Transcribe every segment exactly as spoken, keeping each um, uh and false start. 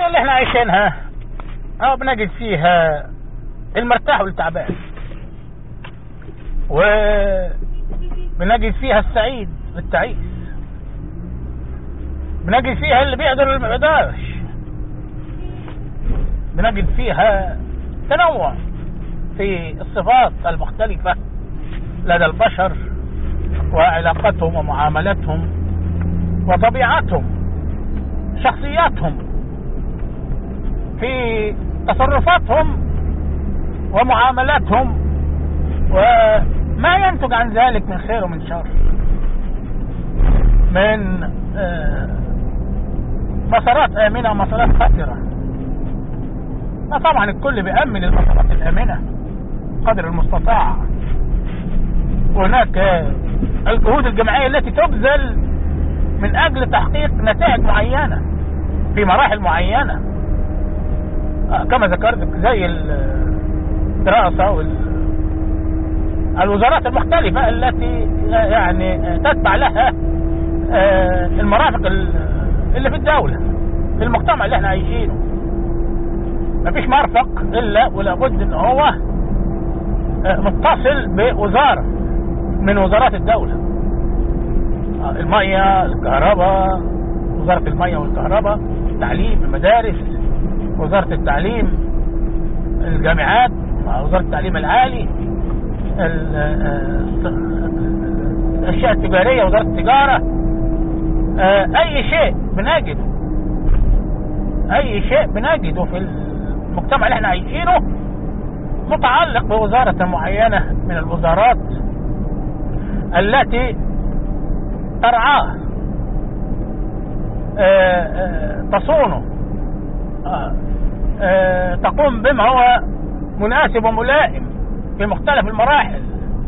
الحياة اللي احنا عايشينها اه بنجد فيها المرتاح والتعبان، وبنجد فيها السعيد والتعيس، بنجد فيها اللي بيقدر واللي ما بيقدرش، بنجد فيها تنوع في الصفات المختلفة لدى البشر وعلاقتهم ومعاملاتهم وطبيعتهم، شخصياتهم، في تصرفاتهم ومعاملاتهم، وما ينتج عن ذلك من خير ومن شر، من مسارات آمنة ومسارات خطرة. طبعا الكل بيأمن المسارات الآمنة قدر المستطاع، وهناك الجهود الجماعية التي تبذل من أجل تحقيق نتائج معينة في مراحل معينة كما ذكرت، زي الدراسة والوزارات المختلفة التي يعني تتبع لها المرافق اللي في الدولة في المجتمع اللي احنا عايشينه. مفيش مرفق إلا ولابد ان هو متصل بوزارة من وزارات الدولة، المية، الكهرباء، وزارة المية والكهرباء، التعليم، المدارس، وزارة التعليم، الجامعات، وزارة التعليم العالي، الأشياء التجارية، وزارة التجارة. أي شيء بنجده أي شيء بنجده في المجتمع اللي احنا عايشينه متعلق بوزارة معينة من الوزارات التي ترعاه، تصونه، تقوم بما هو مناسب وملائم في مختلف المراحل،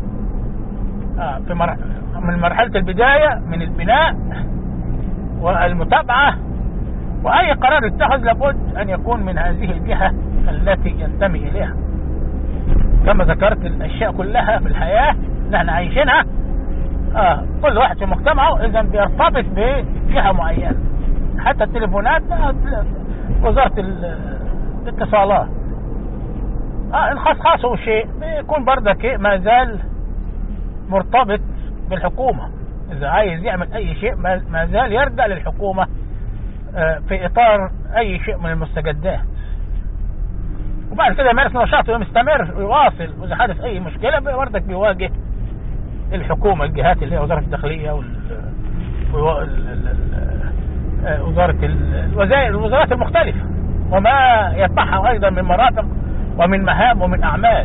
في من مرحلة البداية من البناء والمتابعة، وأي قرار يتخذ لابد أن يكون من هذه الجهة التي ينتمي إليها. كما ذكرت الأشياء كلها في الحياة اللي احنا عايشينها آه كل واحد في مجتمعه إذا بيرتبط بجهة معينة. حتى التليفونات وزارة الاتصالات آه إن خصخصوا شيء بيكون بردك ما زال مرتبط بالحكومة. إذا عايز يعمل أي شيء ما زال يرجع للحكومة آه في إطار أي شيء من المستجدات، وبعد كده يمارس نشاطه ويستمر ويواصل، وإذا حدث أي مشكلة بردك بيواجه الحكومة، الجهات اللي هي وزارة الداخلية ووزارة الوزائر الوزارات المختلفة وما يتبعها أيضا من مرافق ومن مهام ومن أعمال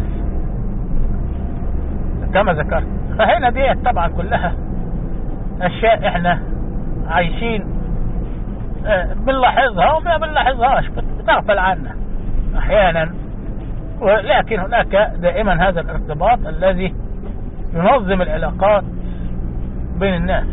كما ذكرت. فهنا دي طبعا كلها أشياء احنا عايشين بنلاحظها وما بنلاحظهاش، بتغفل عنها أحيانا، ولكن هناك دائما هذا الارتباط الذي ينظم العلاقات بين الناس،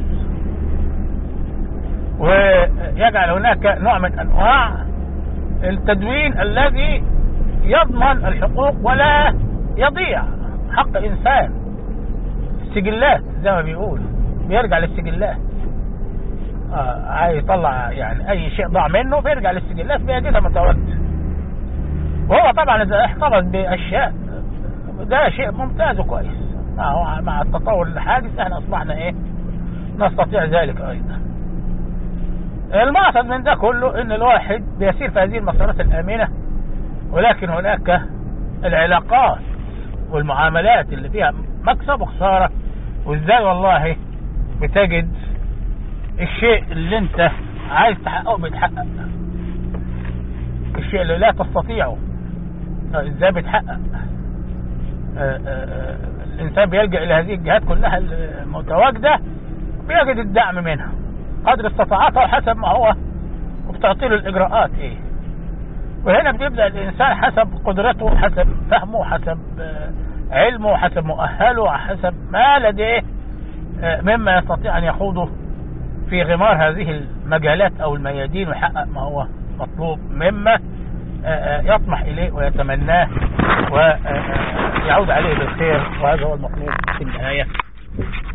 ويجعل هناك نوع من أنواع التدوين الذي يضمن الحقوق ولا يضيع حق إنسان. السجلات زي ما بيقول بيرجع للسجلات، آه عايز يطلع يعني أي شيء ضاع منه بيرجع للسجلات بيجدها متواجدة. وهو طبعا إذا احتفظ بأشياء ده شيء ممتاز وكويس، مع التطور الحادث احنا اصبحنا ايه نستطيع ذلك ايضا. المقصد من ده كله ان الواحد بيسير في هذه المسارات الامنة، ولكن هناك العلاقات والمعاملات اللي فيها مكسب وخسارة، وازاي والله بتجد الشيء اللي انت عايز تحققه بيتحقق، الشيء اللي لا تستطيعه ازاي بيتحقق. آآ آآ الإنسان بيلجأ إلى هذه الجهات كلها المتواجدة، بيجد الدعم منها قدر استطاعته حسب ما هو، وبتعطي له الإجراءات إيه. وهنا بيبدأ الإنسان حسب قدرته، حسب فهمه، حسب علمه، حسب مؤهله، حسب ما لديه مما يستطيع أن يخوضه في غمار هذه المجالات أو الميادين، ويحقق ما هو مطلوب مما يطمح إليه ويتمناه ويعود عليه بالخير، وهذا هو المطلوب في النهاية.